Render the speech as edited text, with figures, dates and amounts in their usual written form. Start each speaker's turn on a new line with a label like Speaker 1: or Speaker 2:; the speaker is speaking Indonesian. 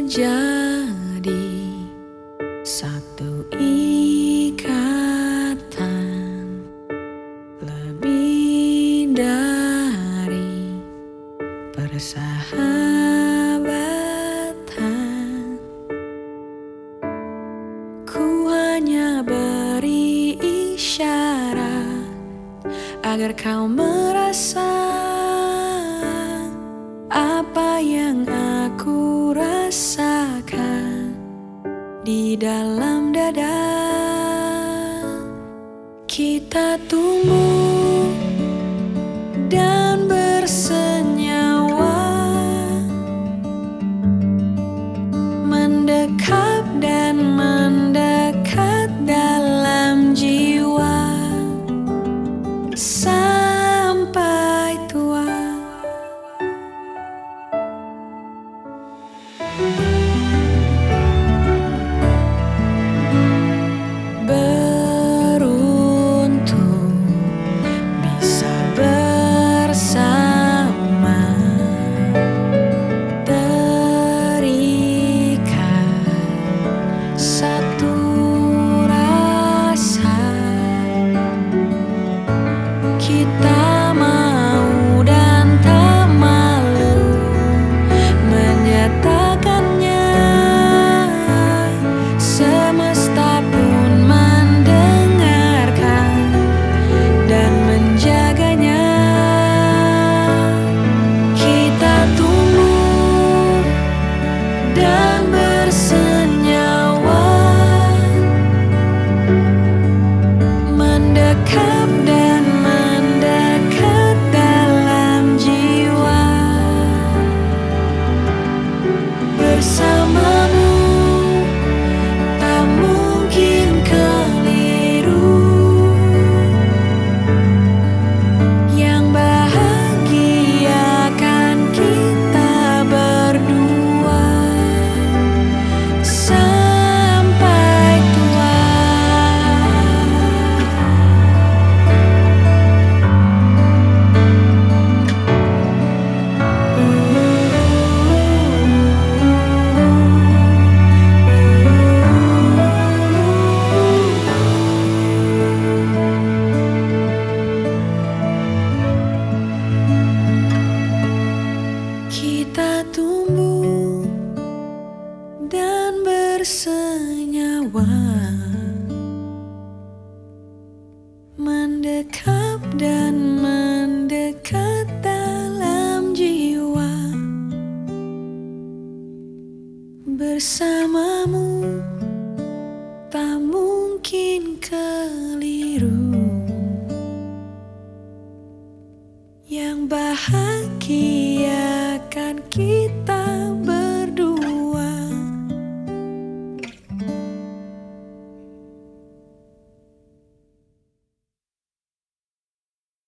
Speaker 1: menjadi satu ikatan, lebih dari persahabatan. Ku hanya beri isyarat agar kau merasa apa yang aku rasakan di dalam dada. Kita tumbuh dan bersenyawa, mendekap dan mendekat dalam jiwa sampai tua. Beruntung bisa bersama, terikat satu rasa. Kita mau dan tak malu menyatakannya. Semesta pun mendengarkan dan menjaganya. Kita tumbuh dan bersenyawa, mendekap dan mendekat dalam jiwa. Bersamamu tak mungkin keliru, yang bahagiakan kita berdua sampai tua. Kita tumbuh dan bersenyawa, mendekap dan mendekat dalam jiwa. Bersamamu tak mungkin keliru, yang bahagia